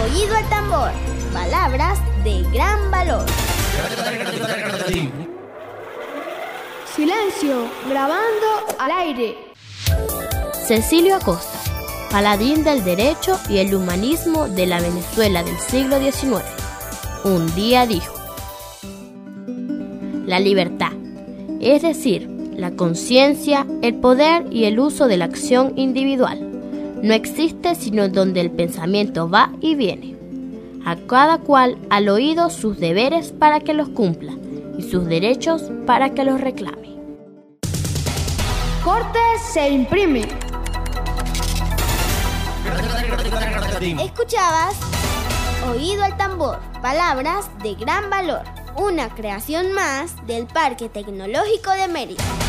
Oído al tambor, palabras de gran valor. Silencio, grabando al aire. Cecilio Acosta, paladín del derecho y el humanismo de la Venezuela del siglo XIX, un día dijo: la libertad, es decir, la conciencia, el poder y el uso de la acción individual, no existe sino donde el pensamiento va y viene, a cada cual al oído sus deberes para que los cumpla y sus derechos para que los reclame. Corte se imprime. Escuchabas Oído al tambor, palabras de gran valor, una creación más del Parque Tecnológico de Mérida.